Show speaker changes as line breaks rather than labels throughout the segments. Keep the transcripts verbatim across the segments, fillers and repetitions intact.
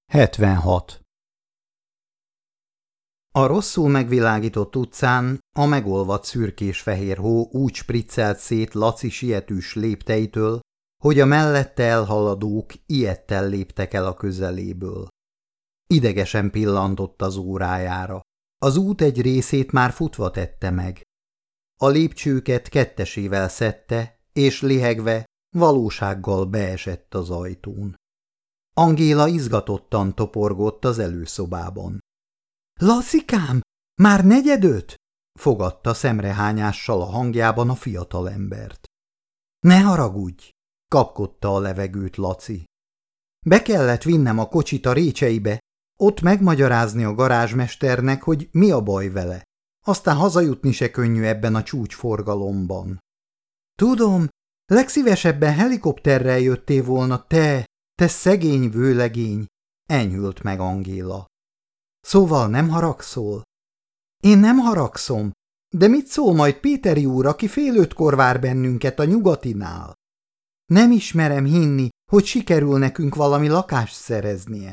hetvenhat. A rosszul megvilágított utcán a megolvadt szürkés-fehér hó úgy spriccelt szét Laci sietős lépteitől, hogy a mellette elhaladók ijedten léptek el a közeléből. Idegesen pillantott az órájára. Az út egy részét már futva tette meg. A lépcsőket kettesével szedte, és lihegve valósággal beesett az ajtón. Angéla izgatottan toporgott az előszobában. – Lacikám, már negyedöt? – fogadta szemrehányással a hangjában a fiatalembert. – Ne haragudj! – kapkodta a levegőt Laci. – Be kellett vinnem a kocsit a Récseibe, ott megmagyarázni a garázsmesternek, hogy mi a baj vele. Aztán hazajutni se könnyű ebben a csúcsforgalomban. – Tudom, legszívesebben helikopterrel jöttél volna te, te szegény vőlegény – enyhült meg Angéla. – Szóval nem haragszol? – Én nem haragszom, de mit szól majd Péteri úr, aki fél ötkor vár bennünket a Nyugatinál? Nem ismerem hinni, hogy sikerül nekünk valami lakást szereznie.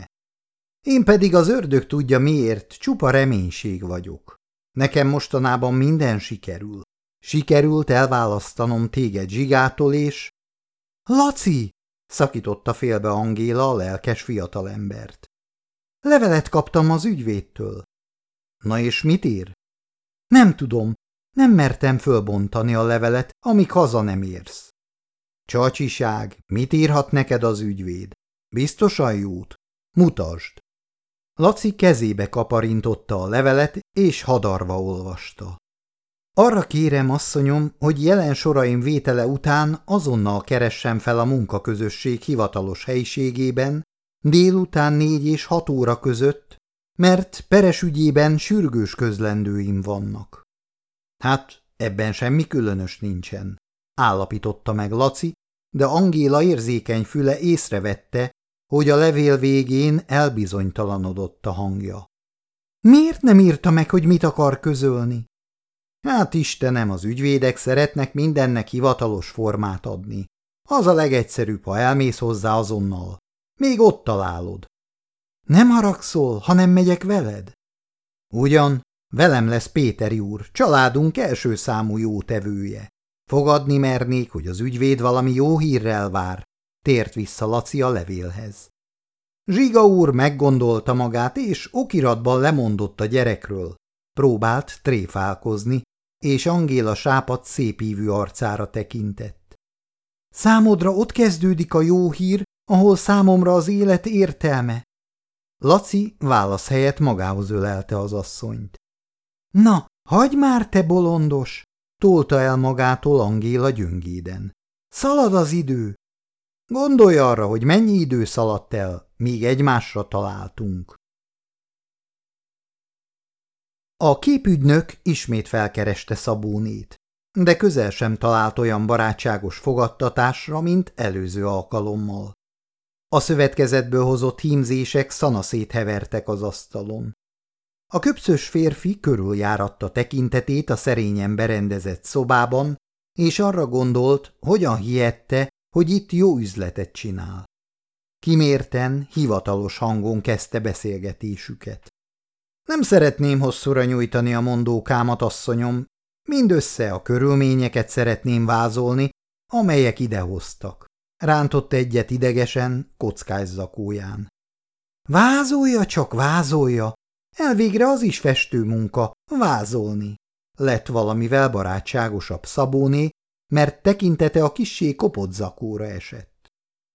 Én pedig az ördög tudja miért, csupa reménység vagyok. Nekem mostanában minden sikerül. Sikerült elválasztanom téged Zsigától, és… – Laci! – szakította félbe Angéla a lelkes fiatalembert. – Levelet kaptam az ügyvédtől. – Na és mit ír? – Nem tudom, nem mertem fölbontani a levelet, amíg haza nem érsz. – Csacsiság, mit írhat neked az ügyvéd? Biztosan jót? Mutasd! Laci kezébe kaparintotta a levelet, és hadarva olvasta. Arra kérem, asszonyom, hogy jelen soraim vétele után azonnal keressem fel a munkaközösség hivatalos helyiségében, délután négy és hat óra között, mert peres ügyében sürgős közlendőim vannak. Hát, ebben semmi különös nincsen, állapította meg Laci, de Angéla érzékeny füle észrevette, hogy a levél végén elbizonytalanodott a hangja. Miért nem írta meg, hogy mit akar közölni? Hát Istenem, az ügyvédek szeretnek mindennek hivatalos formát adni. Az a legegyszerűbb, ha elmész hozzá azonnal. Még ott találod. Nem haragszol, ha nem megyek veled? Ugyan, velem lesz Péteri úr, családunk első számú jótevője. Fogadni mernék, hogy az ügyvéd valami jó hírrel vár, tért vissza Laci a levélhez. Zsiga úr meggondolta magát, és okiratban lemondott a gyerekről. Próbált tréfálkozni, és Angéla sápadt szépívű arcára tekintett. Számodra ott kezdődik a jó hír, ahol számomra az élet értelme. Laci válasz helyett magához ölelte az asszonyt. Na, hagyj már, te bolondos! Tolta el magától Angéla gyöngéden. Szalad az idő! Gondolj arra, hogy mennyi idő szaladt el, míg egymásra találtunk. A képügynök ismét felkereste Szabónét, de közel sem talált olyan barátságos fogadtatásra, mint előző alkalommal. A szövetkezetből hozott hímzések szanaszét hevertek az asztalon. A köpszös férfi körüljáratta tekintetét a szerényen berendezett szobában, és arra gondolt, hogyan hihette, hogy itt jó üzletet csinál. Kimérten, hivatalos hangon kezdte beszélgetésüket. Nem szeretném hosszúra nyújtani a mondókámat, asszonyom, mindössze a körülményeket szeretném vázolni, amelyek idehoztak. Rántott egyet idegesen, kockás zakóján. Vázolja csak, vázolja! Elvégre az is festő munka, vázolni. Lett valamivel barátságosabb Szabóné, mert tekintete a kissé kopott zakóra esett.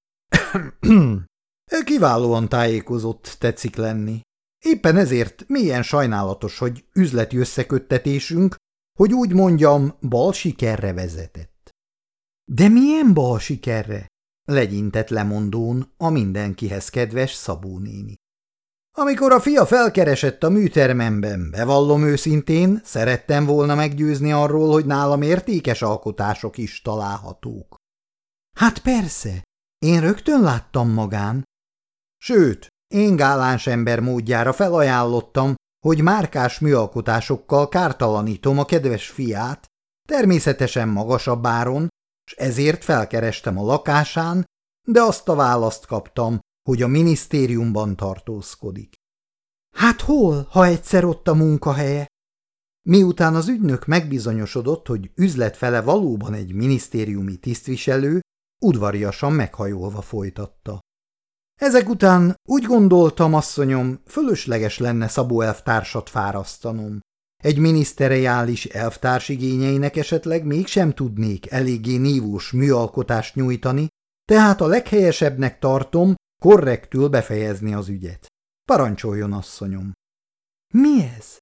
Kiválóan tájékozott tetszik lenni. Éppen ezért mélyen sajnálatos, hogy üzleti összeköttetésünk, hogy úgy mondjam, bal sikerre vezetett. De milyen bal sikerre? Legyintett lemondón a mindenkihez kedves Szabó néni. Amikor a fia felkeresett a műtermemben, bevallom őszintén, szerettem volna meggyőzni arról, hogy nálam értékes alkotások is találhatók. Hát persze, én rögtön láttam magán. Sőt, én gáláns ember módjára felajánlottam, hogy márkás műalkotásokkal kártalanítom a kedves fiát, természetesen magasabb áron, s ezért felkerestem a lakásán, de azt a választ kaptam, hogy a minisztériumban tartózkodik. Hát hol, ha egyszer ott a munkahelye? Miután az ügynök megbizonyosodott, hogy üzletfele valóban egy minisztériumi tisztviselő, udvariasan meghajolva folytatta. Ezek után úgy gondoltam, asszonyom, fölösleges lenne Szabó elvtársat fárasztanom. Egy miniszteriális elvtárs igényeinek esetleg mégsem tudnék eléggé nívós műalkotást nyújtani, tehát a leghelyesebbnek tartom korrektül befejezni az ügyet. Parancsoljon, asszonyom. Mi ez?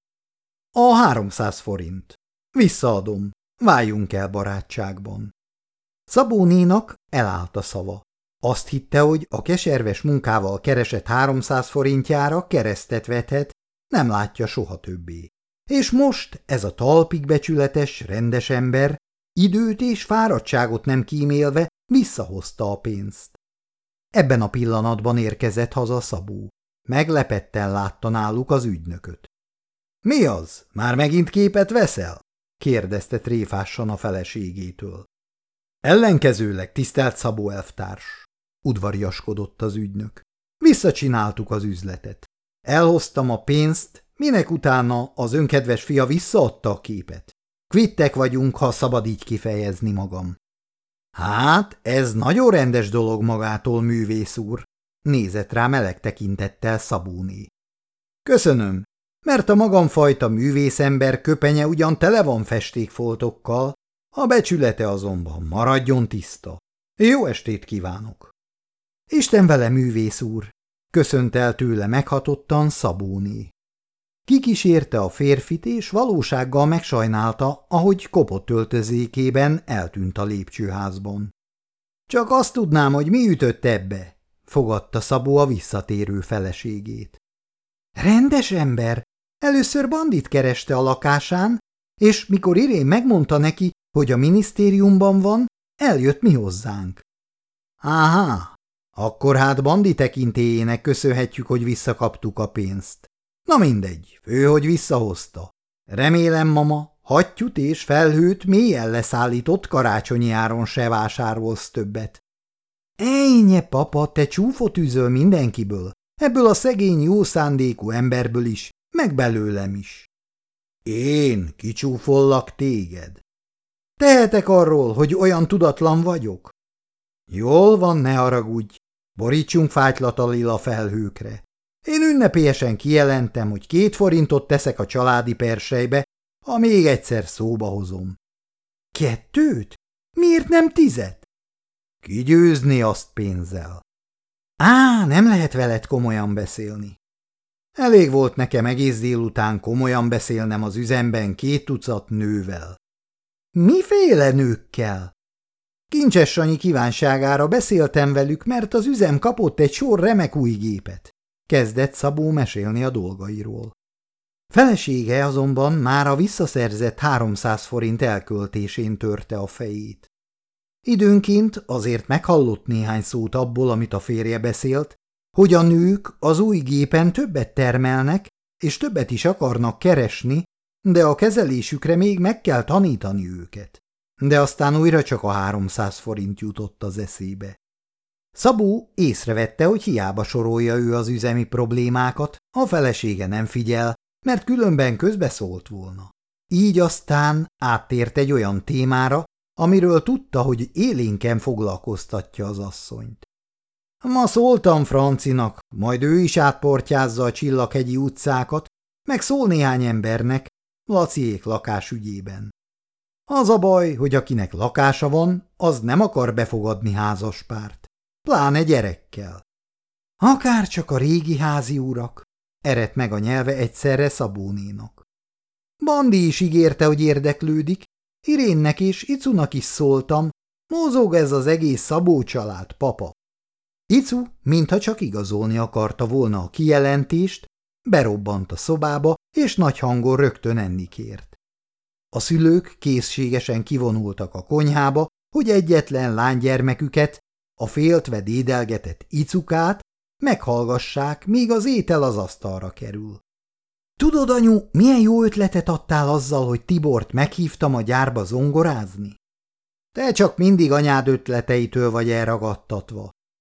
A háromszáz forint. Visszaadom. Váljunk el barátságban. Szabó nénak elállt a szava. Azt hitte, hogy a keserves munkával keresett háromszáz forintjára keresztet vethet, nem látja soha többé. És most ez a talpig becsületes, rendes ember időt és fáradtságot nem kímélve visszahozta a pénzt. Ebben a pillanatban érkezett haza Szabó. Meglepetten látta náluk az ügynököt. – Mi az? Már megint képet veszel? – kérdezte tréfásan a feleségétől. – Ellenkezőleg, tisztelt Szabó elvtárs! – udvariaskodott az ügynök. – Visszacsináltuk az üzletet. Elhoztam a pénzt, minek utána az önkedves fia visszaadta a képet. Kvittek vagyunk, ha szabad így kifejezni magam. – Hát, ez nagyon rendes dolog magától, művész úr! Nézett rá meleg tekintettel Szabóné. – Köszönöm, mert a magamfajta művészember köpenye ugyan tele van festékfoltokkal, a becsülete azonban maradjon tiszta. Jó estét kívánok! – Isten vele, művész úr! Köszönt el tőle meghatottan Szabóné. Kikísérte a férfit, és valósággal megsajnálta, ahogy kopott öltözékében eltűnt a lépcsőházban. – Csak azt tudnám, hogy mi ütött ebbe? Fogadta Szabó a visszatérő feleségét. Rendes ember, először bandit kereste a lakásán, és mikor Irén megmondta neki, hogy a minisztériumban van, eljött mi hozzánk. Áhá, akkor hát bandi tekintélyének köszönhetjük, hogy visszakaptuk a pénzt. Na mindegy, fő, hogy visszahozta. Remélem, mama, hattyút és felhőt mélyen leszállított karácsonyi áron se vásárolsz többet. Ejnye, papa, te csúfot üzöl mindenkiből, ebből a szegény jó szándékú emberből is, meg belőlem is. Én kicsúfollak téged? Tehetek arról, hogy olyan tudatlan vagyok? Jól van, ne haragudj, borítsunk fájtlat a lila felhőkre. Én ünnepélyesen kijelentem, hogy két forintot teszek a családi persejbe, ha még egyszer szóba hozom. Kettőt? Miért nem tizet? Kigyőzni azt pénzzel. Á, nem lehet veled komolyan beszélni. Elég volt nekem egész délután komolyan beszélnem az üzemben két tucat nővel. Miféle nőkkel? Kincses Sanyi kívánságára beszéltem velük, mert az üzem kapott egy sor remek új gépet. Kezdett Szabó mesélni a dolgairól. Felesége azonban már a visszaszerzett háromszáz forint elköltésén törte a fejét. Időnként azért meghallott néhány szót abból, amit a férje beszélt, hogy a nők az új gépen többet termelnek, és többet is akarnak keresni, de a kezelésükre még meg kell tanítani őket. De aztán újra csak a háromszáz forint jutott az eszébe. Szabó észrevette, hogy hiába sorolja ő az üzemi problémákat, a felesége nem figyel, mert különben közbeszólt volna. Így aztán áttért egy olyan témára, amiről tudta, hogy élénken foglalkoztatja az asszonyt. Ma szóltam Francinak, majd ő is átportyázza a Csillaghegyi utcákat, meg szól néhány embernek Laciék lakásügyében. Az a baj, hogy akinek lakása van, az nem akar befogadni házaspárt, pláne gyerekkel. Akárcsak a régi házi urak, eredt meg a nyelve egyszerre Szabónénak. Bandi is ígérte, hogy érdeklődik, Irénnek és Icunak is szóltam, mozog ez az egész Szabó család, papa. Icu, mintha csak igazolni akarta volna a kijelentést, berobbant a szobába, és nagy hangon rögtön enni kért. A szülők készségesen kivonultak a konyhába, hogy egyetlen lánygyermeküket, a féltve dédelgetett Icukát meghallgassák, míg az étel az asztalra kerül. Tudod, anyu, milyen jó ötletet adtál azzal, hogy Tibort meghívtam a gyárba zongorázni? Te csak mindig anyád ötleteitől vagy elragadtatva.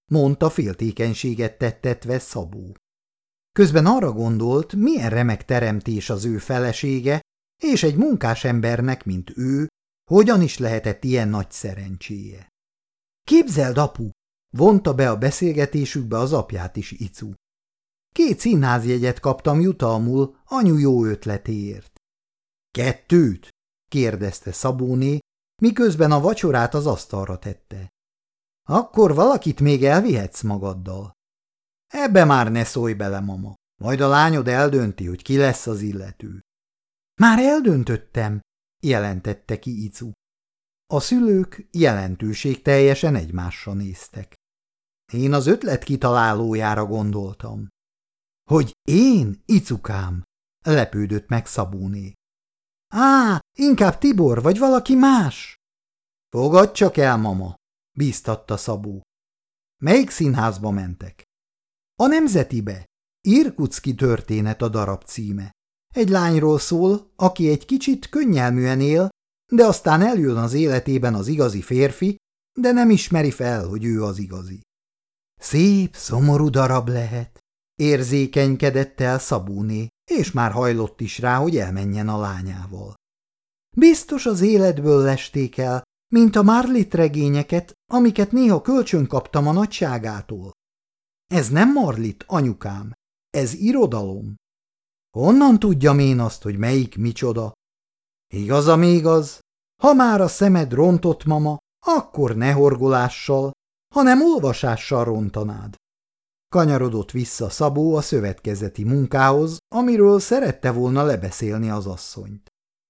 mondta féltékenységet tettetve Szabó. Közben arra gondolt, milyen remek teremtés az ő felesége, és egy munkás embernek, mint ő, hogyan is lehetett ilyen nagy szerencséje. Képzeld, apu, vonta be a beszélgetésükbe az apját is Icu. Két színházjegyet kaptam jutalmul anyu jó ötletéért. Kettőt? kérdezte Szabóné, miközben a vacsorát az asztalra tette. Akkor valakit még elvihetsz magaddal. Ebbe már ne szólj bele, mama, majd a lányod eldönti, hogy ki lesz az illető. Már eldöntöttem, jelentette ki Icu. A szülők jelentőségteljesen egymásra néztek. Én az ötlet kitalálójára gondoltam. Hogy én, Icukám? Lepődött meg Szabóné. Á, inkább Tibor, vagy valaki más? Fogadj csak el, mama, bíztatta Szabó. Melyik színházba mentek? A Nemzetibe. Irkutszki történet a darab címe. Egy lányról szól, aki egy kicsit könnyelműen él, de aztán eljön az életében az igazi férfi, de nem ismeri fel, hogy ő az igazi. Szép, szomorú darab lehet, érzékenykedett el Szabóné, és már hajlott is rá, hogy elmenjen a lányával. Biztos az életből lesték el, mint a Marlit regényeket, amiket néha kölcsön kaptam a nagyságától. Ez nem Marlit, anyukám, ez irodalom. Honnan tudjam én azt, hogy melyik micsoda? Igaz, ami igaz, ha már a szemed rontott, mama, akkor ne horgolással, hanem olvasással rontanád. Kanyarodott vissza Szabó a szövetkezeti munkához, amiről szerette volna lebeszélni az asszonyt.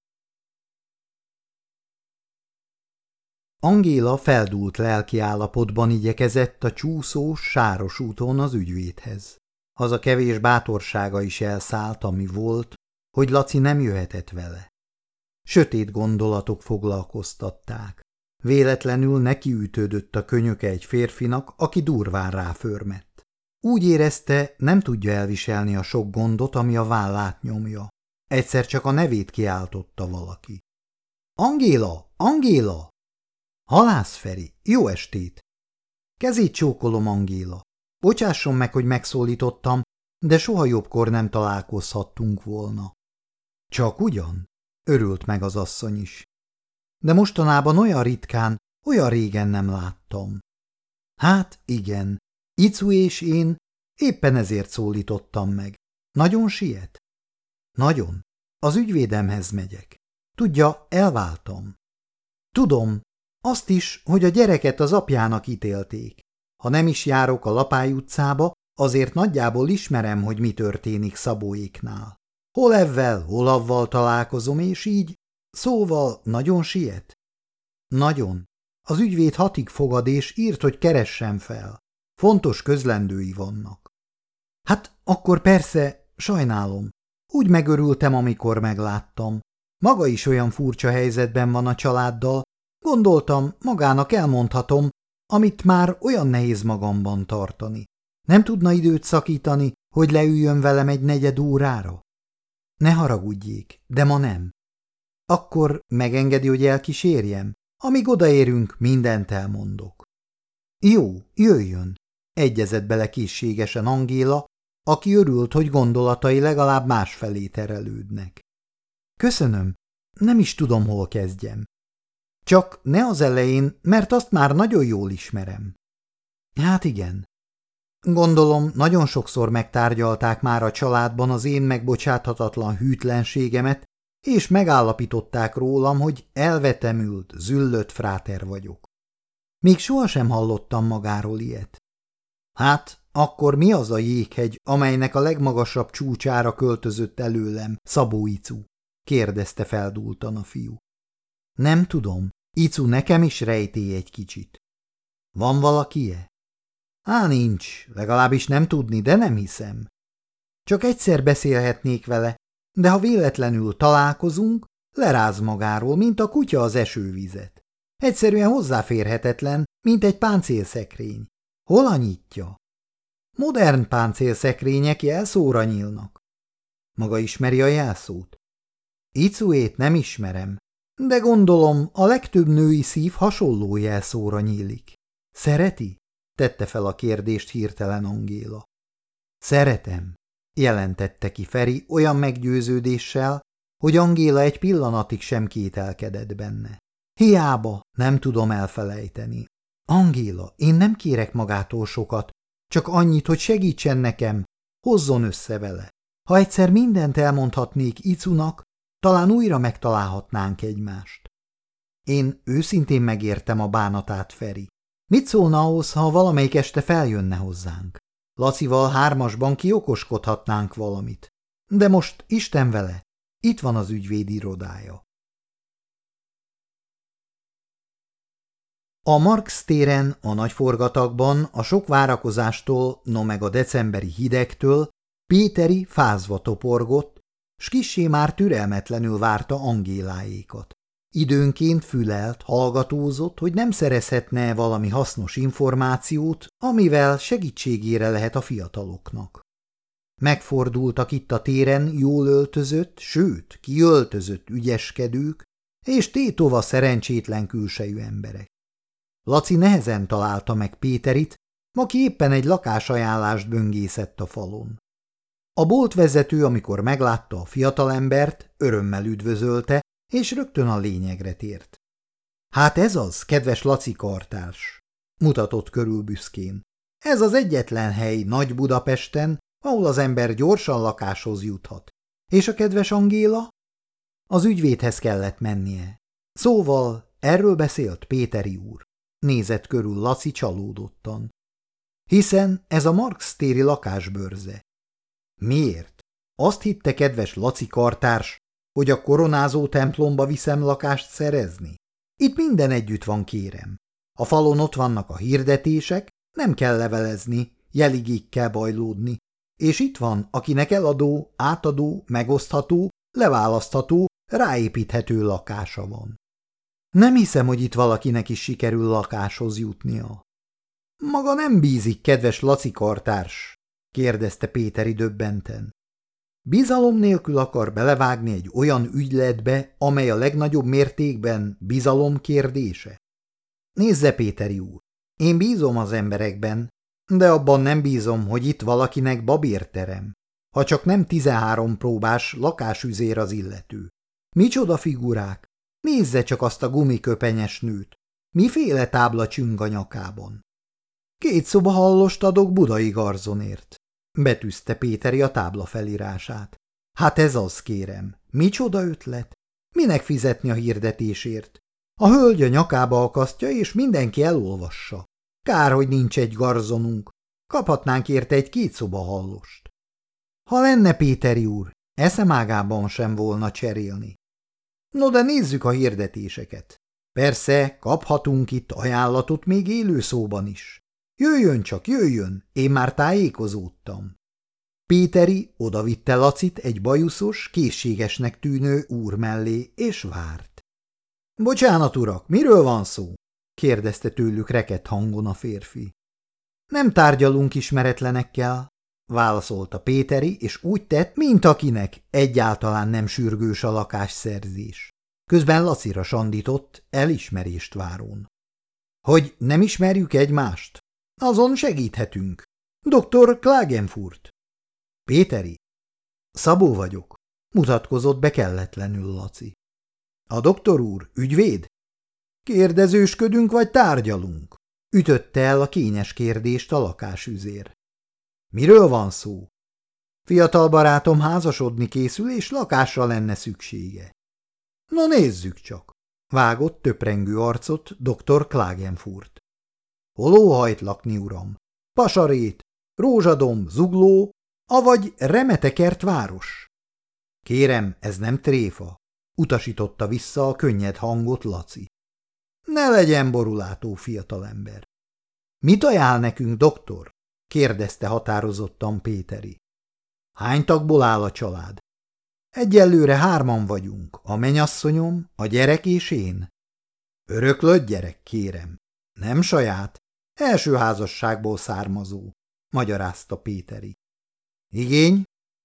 Angéla feldúlt lelkiállapotban igyekezett a csúszós, sáros úton az ügyvédhez. Az a kevés bátorsága is elszállt, ami volt, hogy Laci nem jöhetett vele. Sötét gondolatok foglalkoztatták. Véletlenül nekiütődött a könyöke egy férfinak, aki durván ráförmett. Úgy érezte, nem tudja elviselni a sok gondot, ami a vállát nyomja. Egyszer csak a nevét kiáltotta valaki. Angéla! Angéla! Halász Feri, jó estét! Kezét csókolom, Angéla. Bocsásson meg, hogy megszólítottam, de soha jobbkor nem találkozhattunk volna. Csak ugyan? Örült meg az asszony is. De mostanában olyan ritkán, olyan régen nem láttam. Hát igen, Icu és én éppen ezért szólítottam meg. Nagyon siet? Nagyon. Az ügyvédemhez megyek. Tudja, elváltam. Tudom, azt is, hogy a gyereket az apjának ítélték. Ha nem is járok a Lapály utcába, azért nagyjából ismerem, hogy mi történik Szabóéknál. Hol evvel, hol avval találkozom, és így, szóval nagyon siet? Nagyon. Az ügyvéd hatig fogad, és írt, hogy keressem fel. Fontos közlendői vannak. Hát akkor persze, sajnálom. Úgy megörültem, amikor megláttam. Maga is olyan furcsa helyzetben van a családdal, gondoltam, magának elmondhatom, amit már olyan nehéz magamban tartani. Nem tudna időt szakítani, hogy leüljön velem egy negyed órára? Ne haragudjék, de ma nem. Akkor megengedi, hogy elkísérjem? Amíg odaérünk, mindent elmondok. Jó, jöjjön, egyezett bele készségesen Angéla, aki örült, hogy gondolatai legalább másfelé terelődnek. Köszönöm, nem is tudom, hol kezdjem. Csak ne az elején, mert azt már nagyon jól ismerem. Hát igen. Gondolom, nagyon sokszor megtárgyalták már a családban az én megbocsáthatatlan hűtlenségemet, és megállapították rólam, hogy elvetemült, züllött fráter vagyok. Még sohasem hallottam magáról ilyet. Hát, akkor mi az a jéghegy, amelynek a legmagasabb csúcsára költözött előlem, Szabó Icu? Kérdezte feldúltan a fiú. Nem tudom, Icu nekem is rejtély egy kicsit. Van valaki-e? Á, nincs, legalábbis nem tudni, de nem hiszem. Csak egyszer beszélhetnék vele, de ha véletlenül találkozunk, leráz magáról, mint a kutya az esővizet. Egyszerűen hozzáférhetetlen, mint egy páncélszekrény. Hol a nyitja? Modern páncélszekrények jelszóra nyílnak. Maga ismeri a jelszót? Icuét nem ismerem, de gondolom a legtöbb női szív hasonló jelszóra nyílik. Szereti? Tette fel a kérdést hirtelen Angéla. Szeretem, jelentette ki Feri olyan meggyőződéssel, hogy Angéla egy pillanatig sem kételkedett benne. Hiába, nem tudom elfelejteni. Angéla, én nem kérek magától sokat, csak annyit, hogy segítsen nekem, hozzon össze vele. Ha egyszer mindent elmondhatnék Icunak, talán újra megtalálhatnánk egymást. Én őszintén megértem a bánatát, Feri. Mit szólna ahhoz, ha valamelyik este feljönne hozzánk? Lacival hármasban kiokoskodhatnánk valamit. De most Isten vele, itt van az ügyvéd irodája. A Marx téren, a nagyforgatagban, a sok várakozástól, no meg a decemberi hidegtől Péteri fázva toporgott, s kissé már türelmetlenül várta Angéláékat. Időnként fülelt, hallgatózott, hogy nem szerezhetne valami hasznos információt, amivel segítségére lehet a fiataloknak. Megfordultak itt a téren jól öltözött, sőt, kiöltözött ügyeskedők, és tétova szerencsétlen külsejű emberek. Laci nehezen találta meg Péterit, aki éppen egy lakásajánlást böngészett a falon. A boltvezető, amikor meglátta a fiatalembert, örömmel üdvözölte, és rögtön a lényegre tért. Hát ez az, kedves Laci kartárs, mutatott körül büszkén. Ez az egyetlen hely Nagy Budapesten, ahol az ember gyorsan lakáshoz juthat. És a kedves Angéla? Az ügyvédhez kellett mennie. Szóval erről beszélt Péteri úr. Nézett körül Laci csalódottan. Hiszen ez a Marx téri lakásbörze. Miért? Azt hitte, kedves Laci kartárs, hogy a koronázó templomba viszem lakást szerezni? Itt minden együtt van, kérem. A falon ott vannak a hirdetések, nem kell levelezni, jeligig kell bajlódni. És itt van, akinek eladó, átadó, megosztható, leválasztható, ráépíthető lakása van. Nem hiszem, hogy itt valakinek is sikerül lakáshoz jutnia. Maga nem bízik, kedves Laci kartárs? Kérdezte Péteri döbbenten. Bizalom nélkül akar belevágni egy olyan ügyletbe, amely a legnagyobb mértékben bizalom kérdése? Nézze, Péteri úr, én bízom az emberekben, de abban nem bízom, hogy itt valakinek babérterem, ha csak nem tizenhárom próbás lakásüzér az illető. Micsoda figurák! Nézze csak azt a gumiköpenyes nőt! Miféle tábla csüng a nyakában? Két szoba hallost adok budai garzonért, betűzte Péteri a tábla felírását. Hát ez az, kérem, micsoda ötlet? Minek fizetni a hirdetésért? A hölgy a nyakába akasztja, és mindenki elolvassa. Kár, hogy nincs egy garzonunk. Kaphatnánk érte egy két szoba hallost. Ha lenne, Péteri úr, eszemágában sem volna cserélni. No, de nézzük a hirdetéseket. Persze, kaphatunk itt ajánlatot még élő szóban is. Jöjjön csak, jöjjön, én már tájékozódtam. Péteri odavitte Lacit egy bajuszos, készségesnek tűnő úr mellé, és várt. Bocsánat, urak, miről van szó? Kérdezte tőlük rekedt hangon a férfi. Nem tárgyalunk ismeretlenekkel, válaszolta Péteri, és úgy tett, mint akinek egyáltalán nem sürgős a lakásszerzés. Közben Lacira sandított, elismerést várón. Hogy nem ismerjük egymást? Azon segíthetünk. doktor Klagenfurt. Péteri. Szabó vagyok, mutatkozott be kelletlenül Laci. A doktor úr, ügyvéd? Kérdezősködünk vagy tárgyalunk? Ütötte el a kényes kérdést a lakásüzér. Miről van szó? Fiatal barátom házasodni készül, és lakásra lenne szüksége. Na nézzük csak, vágott töprengő arcot doktor Klagenfurt. Hol óhajt lakni, uram? Pasarét, Rózsadom, Zugló, avagy Remetekert város? Kérem, ez nem tréfa, utasította vissza a könnyed hangot Laci. Ne legyen borulátó, fiatalember. Mit ajánl nekünk, doktor? Kérdezte határozottan Péteri. Hány tagból áll a család? Egyelőre hárman vagyunk, a menyasszonyom, a gyerek és én. Öröklött gyerek, kérem. Nem saját, első házasságból származó, magyarázta Péteri. Igény?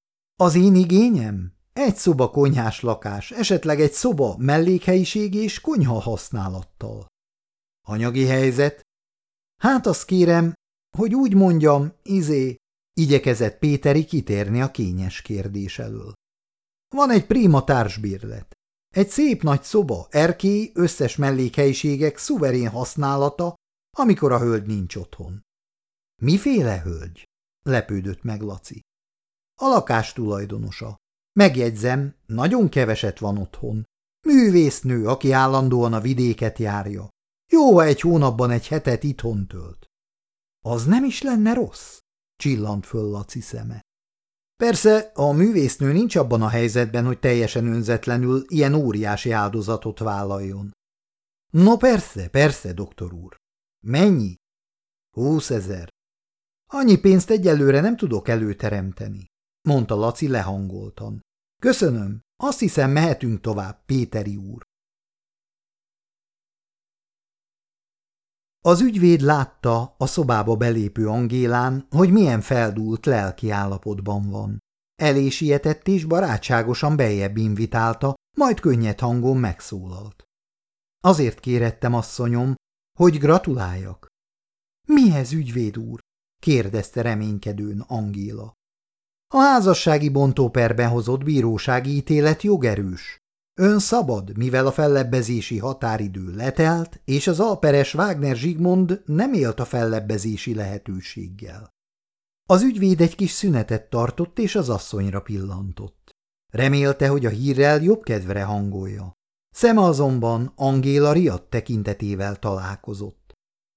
Az én igényem? Egy szoba konyhás lakás, esetleg egy szoba mellékhelyiség és konyha használattal. Anyagi helyzet? Hát azt kérem, hogy úgy mondjam, izé, igyekezett Péteri kitérni a kényes kérdés elől. Van egy prima társbérlet. Egy szép nagy szoba, erkély, összes mellékhelyiségek szuverén használata, amikor a hölgy nincs otthon. Miféle hölgy? Lepődött meg Laci. A lakás tulajdonosa. Megjegyzem, nagyon keveset van otthon. Művésznő, aki állandóan a vidéket járja. Jó, ha egy hónapban egy hetet itthon tölt. Az nem is lenne rossz? Csillant föl Laci szeme. Persze, a művésznő nincs abban a helyzetben, hogy teljesen önzetlenül ilyen óriási áldozatot vállaljon. No persze, persze, doktor úr. Mennyi? Húszezer. Annyi pénzt egyelőre nem tudok előteremteni, mondta Laci lehangoltan. Köszönöm, azt hiszem mehetünk tovább, Péteri úr. Az ügyvéd látta a szobába belépő Angélán, hogy milyen feldúlt lelki állapotban van. Elé sietett és barátságosan beljebb invitálta, majd könnyed hangon megszólalt. Azért kérettem, asszonyom, hogy gratuláljak. Mihez, ügyvéd úr? kérdezte reménykedőn Angéla. A házassági bontóperben hozott bírósági ítélet jogerős. Ön szabad, mivel a fellebbezési határidő letelt, és az alperes Wagner Zsigmond nem élt a fellebbezési lehetőséggel. Az ügyvéd egy kis szünetet tartott, és az asszonyra pillantott. Remélte, hogy a hírrel jobb kedvre hangolja. Szeme azonban Angéla riadt tekintetével találkozott.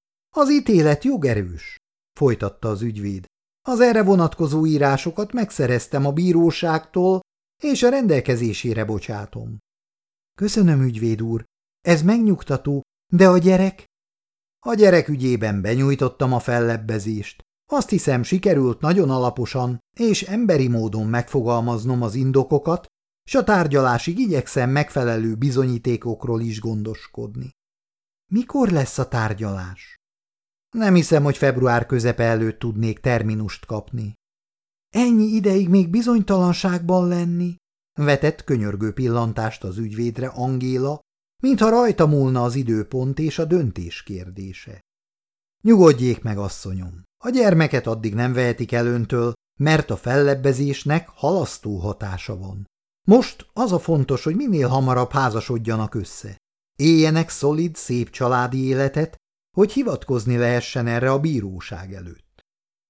Az ítélet jogerős, folytatta az ügyvéd. Az erre vonatkozó írásokat megszereztem a bíróságtól, és a rendelkezésére bocsátom. Köszönöm, ügyvéd úr, ez megnyugtató, de a gyerek? A gyerek ügyében benyújtottam a fellebbezést. Azt hiszem, sikerült nagyon alaposan és emberi módon megfogalmaznom az indokokat, s a tárgyalásig igyekszem megfelelő bizonyítékokról is gondoskodni. Mikor lesz a tárgyalás? Nem hiszem, hogy február közepe előtt tudnék terminust kapni. Ennyi ideig még bizonytalanságban lenni? Vetett könyörgő pillantást az ügyvédre Angéla, mintha rajta múlna az időpont és a döntés kérdése. Nyugodjék meg, asszonyom, a gyermeket addig nem vehetik el öntől, mert a fellebbezésnek halasztó hatása van. Most az a fontos, hogy minél hamarabb házasodjanak össze. Éljenek szolid, szép családi életet, hogy hivatkozni lehessen erre a bíróság előtt.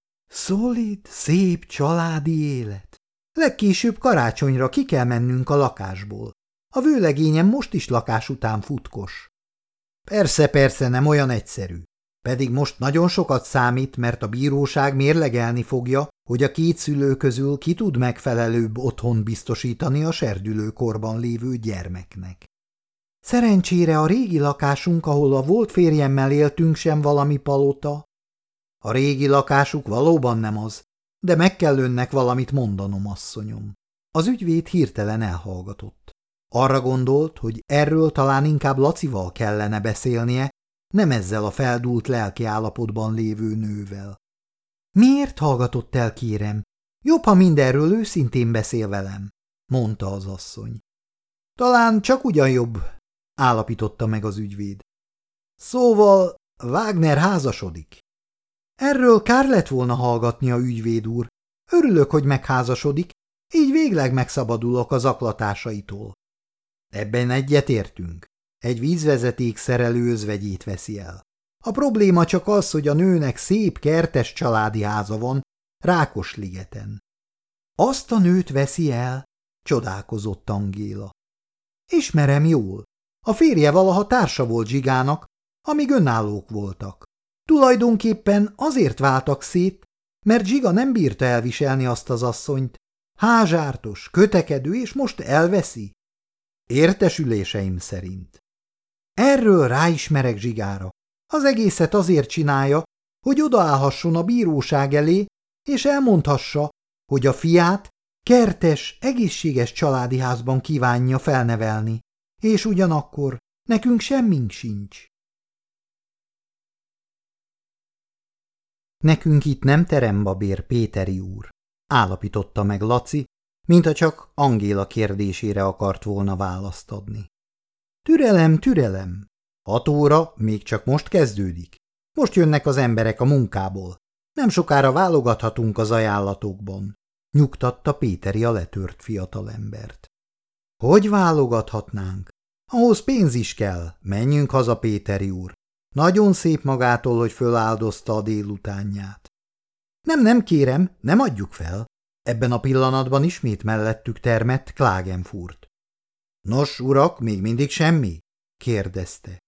Szolid, szép családi élet. Legkésőbb karácsonyra ki kell mennünk a lakásból. A vőlegényem most is lakás után futkos. Persze, persze, nem olyan egyszerű. Pedig most nagyon sokat számít, mert a bíróság mérlegelni fogja, hogy a két szülő közül ki tud megfelelőbb otthon biztosítani a serdülőkorban lévő gyermeknek. Szerencsére a régi lakásunk, ahol a volt férjemmel éltünk, sem valami palota. A régi lakásuk valóban nem az, de meg kell önnek valamit mondanom, asszonyom. Az ügyvéd hirtelen elhallgatott. Arra gondolt, hogy erről talán inkább Lacival kellene beszélnie, nem ezzel a feldúlt lelki állapotban lévő nővel. Miért hallgatott el, kérem? Jobb, ha mindenről őszintén beszél velem, mondta az asszony. Talán csak ugyan jobb, állapította meg az ügyvéd. Szóval Wagner házasodik. Erről kár lett volna hallgatnia, ügyvéd úr. Örülök, hogy megházasodik, így végleg megszabadulok a zaklatásaitól. Ebben egyetértünk. Egy vízvezeték szerelő özvegyét veszi el. A probléma csak az, hogy a nőnek szép kertes családi háza van Rákosligeten. Azt a nőt veszi el? Csodálkozott Angéla. Ismerem jól. A férje valaha társa volt Zsigának, amíg önállók voltak. Tulajdonképpen azért váltak szét, mert Zsiga nem bírta elviselni azt az asszonyt. Házsártos, kötekedő, és most elveszi? Értesüléseim szerint. Erről ráismerek Zsigára. Az egészet azért csinálja, hogy odaállhasson a bíróság elé, és elmondhassa, hogy a fiát kertes, egészséges családi házban kívánja felnevelni, és ugyanakkor nekünk semmink sincs. Nekünk itt nem terembabér, Péteri úr, állapította meg Laci, mintha csak Angéla kérdésére akart volna választ adni. Türelem, türelem. Hat óra még csak most kezdődik. Most jönnek az emberek a munkából. Nem sokára válogathatunk az ajánlatokban, nyugtatta Péteri a letört fiatalembert. Hogy válogathatnánk? Ahhoz pénz is kell, menjünk haza, Péteri úr. Nagyon szép magától, hogy föláldozta a délutánját. Nem, nem kérem, nem adjuk fel. Ebben a pillanatban ismét mellettük termett Klagenfurt. Nos, urak, még mindig semmi? Kérdezte.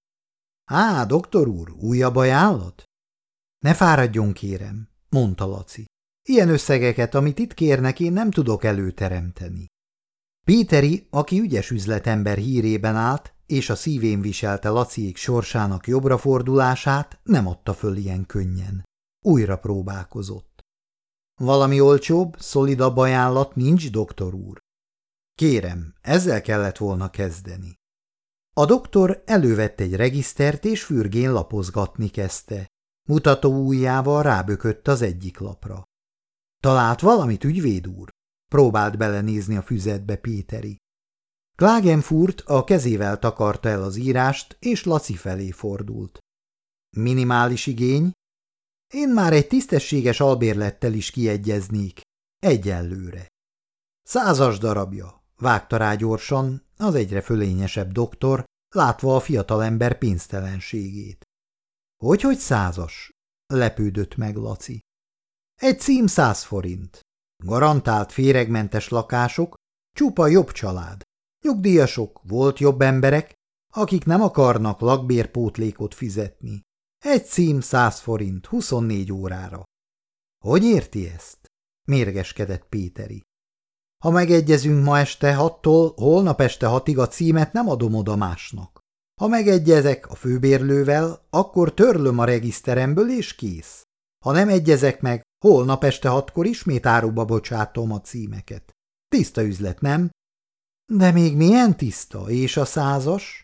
Á, doktor úr, újabb ajánlat? Ne fáradjon, kérem, mondta Laci. Ilyen összegeket, amit itt kérnek, én nem tudok előteremteni. Péteri, aki ügyes üzletember hírében állt, és a szívén viselte Laciék sorsának jobbra fordulását, nem adta föl ilyen könnyen. Újra próbálkozott. Valami olcsóbb, szolidabb ajánlat nincs, doktor úr? Kérem, ezzel kellett volna kezdeni. A doktor elővett egy regisztert, és fürgén lapozgatni kezdte. Mutató ujjával rábökött az egyik lapra. Talált valamit, ügyvéd úr? Próbált belenézni a füzetbe Péteri. Klagenfurt a kezével takarta el az írást, és Laci felé fordult. Minimális igény? Én már egy tisztességes albérlettel is kiegyeznék. Egyelőre. Százas darabja, vágta rá gyorsan az egyre fölényesebb doktor, látva a fiatalember pénztelenségét. Hogyhogy százas? Lepődött meg Laci. Egy cím száz forint. Garantált féregmentes lakások, csupa jobb család. Nyugdíjasok, volt jobb emberek, akik nem akarnak lakbérpótlékot fizetni. Egy cím száz forint, huszonnégy órára. Hogy érti ezt? Mérgeskedett Péteri. Ha megegyezünk ma este hattól, holnap este hatig a címet nem adom oda másnak. Ha megegyezek a főbérlővel, akkor törlöm a regiszteremből és kész. Ha nem egyezek meg, holnap este hatkor ismét áruba bocsátom a címeket. Tiszta üzlet, nem? De még milyen tiszta, és a százas?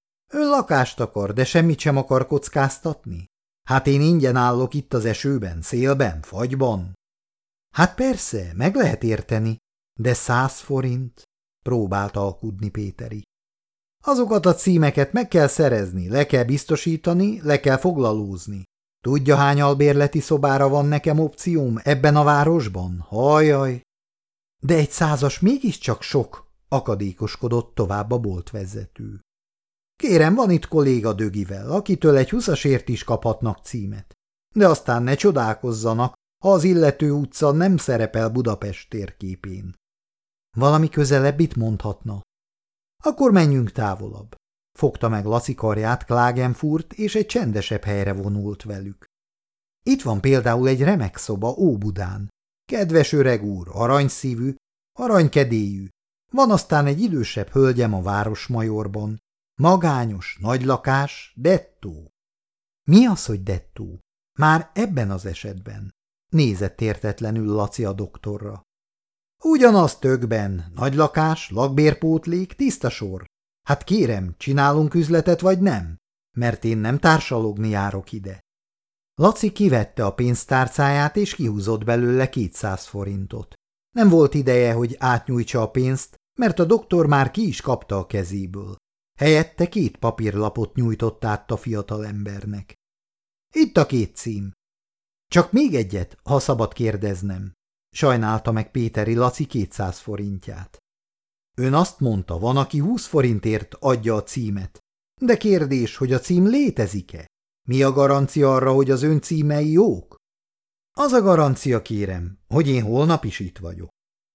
Ön lakást akar, de semmit sem akar kockáztatni? Hát én ingyen állok itt az esőben, szélben, fagyban. Hát persze, meg lehet érteni, de száz forint? Próbált alkudni Péteri. Azokat a címeket meg kell szerezni, le kell biztosítani, le kell foglalózni. Tudja, hány albérleti szobára van nekem opcióm ebben a városban? Hajjaj! De egy százas mégiscsak sok, akadékoskodott tovább a boltvezető. Kérem, van itt kolléga Dögivel, akitől egy huszasért is kaphatnak címet. De aztán ne csodálkozzanak, ha az illető utca nem szerepel Budapest térképén. Valami közelebbit mondhatna. Akkor menjünk távolabb. Fogta meg Laci karját Klagenfurt, és egy csendesebb helyre vonult velük. Itt van például egy remek szoba Óbudán. Kedves öreg úr, aranyszívű, aranykedélyű. Van aztán egy idősebb hölgyem a Városmajorban. Magányos, nagy lakás, dettó. Mi az, hogy dettó? Már ebben az esetben. Nézett értetlenül Laci a doktorra. Ugyanaz tökben, nagy lakás, lakbérpótlék, tiszta sor. Hát kérem, csinálunk üzletet vagy nem? Mert én nem társalogni járok ide. Laci kivette a pénztárcáját és kihúzott belőle kétszáz forintot. Nem volt ideje, hogy átnyújtsa a pénzt, mert a doktor már ki is kapta a kezéből. Helyette két papírlapot nyújtott át a fiatalembernek. Itt a két cím. Csak még egyet, ha szabad kérdeznem. Sajnálta meg Péteri Laci kétszáz forintját. Ön azt mondta, van, aki húsz forintért adja a címet. De kérdés, hogy a cím létezik-e? Mi a garancia arra, hogy az ön címei jók? Az a garancia, kérem, hogy én holnap is itt vagyok.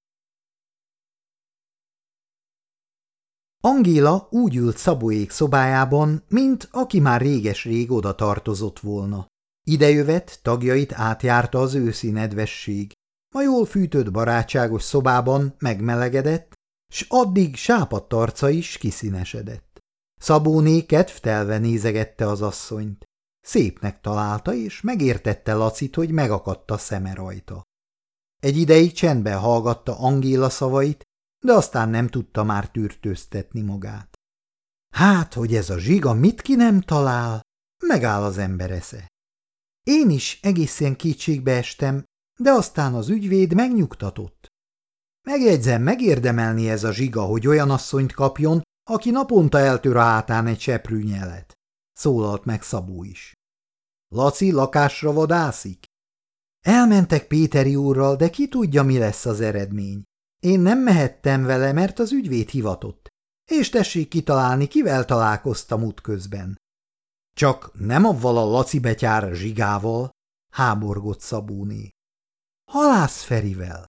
Angéla úgy ült Szabóék szobájában, mint aki már réges-rég oda tartozott volna. Idejövet tagjait átjárta az őszi nedvesség. A jól fűtött barátságos szobában megmelegedett, s addig sápadt arca is kiszínesedett. Szabóné kedvtelve nézegette az asszonyt. Szépnek találta, és megértette Lacit, hogy megakadt a szeme rajta. Egy ideig csendben hallgatta Angéla szavait, de aztán nem tudta már tűrtőztetni magát. Hát, hogy ez a zsiga mit ki nem talál, megáll az ember esze. Én is egészen kétségbe estem, de aztán az ügyvéd megnyugtatott. Megjegyzem, megérdemelni ez a zsiga, hogy olyan asszonyt kapjon, aki naponta eltör a hátán egy seprű nyelet. Szólalt meg Szabó is. Laci lakásra vadászik? Elmentek Péteri úrral, de ki tudja, mi lesz az eredmény. Én nem mehettem vele, mert az ügyvéd hivatott. És tessék kitalálni, kivel találkoztam útközben. Csak nem avval a Laci betyár zsigával, háborgott Szabóné. Halász Ferivel.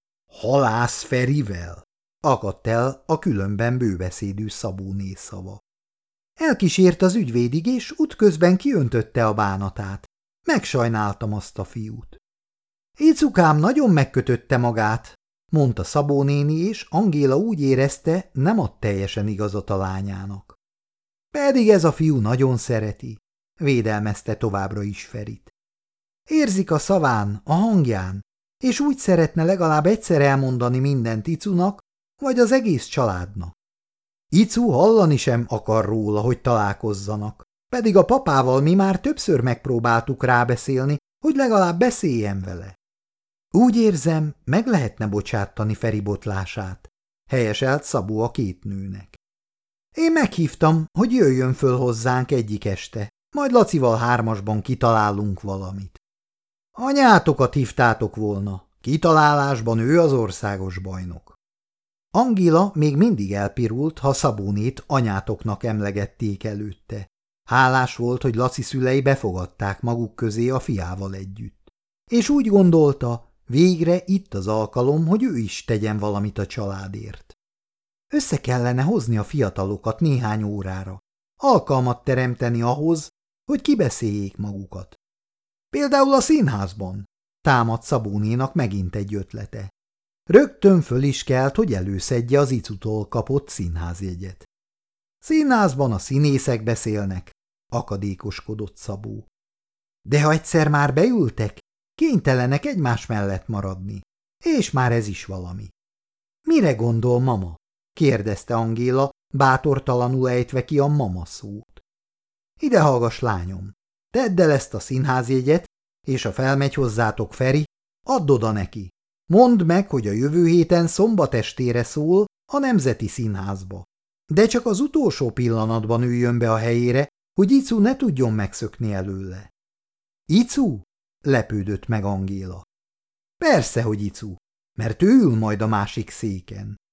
Halász Ferivel? Akadt el a különben bőbeszédű Szabóné szava. Elkísért az ügyvédig, és útközben kiöntötte a bánatát. Megsajnáltam azt a fiút. Icukám nagyon megkötötte magát, mondta Szabó néni, és Angéla úgy érezte, nem ad teljesen igazat a lányának. Pedig ez a fiú nagyon szereti, védelmezte továbbra is Ferit. Érzik a szaván, a hangján, és úgy szeretne legalább egyszer elmondani mindent Icunak, vagy az egész családnak. Icu hallani sem akar róla, hogy találkozzanak, pedig a papával mi már többször megpróbáltuk rábeszélni, hogy legalább beszéljen vele. Úgy érzem, meg lehetne bocsátani Feri botlását, helyeselt Szabó a két nőnek. Én meghívtam, hogy jöjjön föl hozzánk egyik este, majd Lacival hármasban kitalálunk valamit. Anyátokat hívtátok volna, kitalálásban ő az országos bajnok. Angéla még mindig elpirult, ha Szabónét anyátoknak emlegették előtte. Hálás volt, hogy Laci szülei befogadták maguk közé a fiával együtt. És úgy gondolta, végre itt az alkalom, hogy ő is tegyen valamit a családért. Össze kellene hozni a fiatalokat néhány órára, alkalmat teremteni ahhoz, hogy kibeszéljék magukat. Például a színházban, támadt Szabónénak megint egy ötlete. Rögtön föl is kelt, hogy előszedje az Icutól kapott színházjegyet. Színházban a színészek beszélnek, akadékoskodott Szabó. De ha egyszer már beültek, kénytelenek egymás mellett maradni, és már ez is valami. Mire gondol mama? kérdezte Angéla, bátortalanul ejtve ki a mama szót. Ide hallgass, lányom, tedd el ezt a színházjegyet, és ha felmegy hozzátok Feri, add oda neki. Mondd meg, hogy a jövő héten szombat estére szól a Nemzeti Színházba. De csak az utolsó pillanatban üljön be a helyére, hogy Icu ne tudjon megszökni előle. Icu? Lepődött meg Angéla. Persze, hogy Icu, mert ő ül majd a másik széken.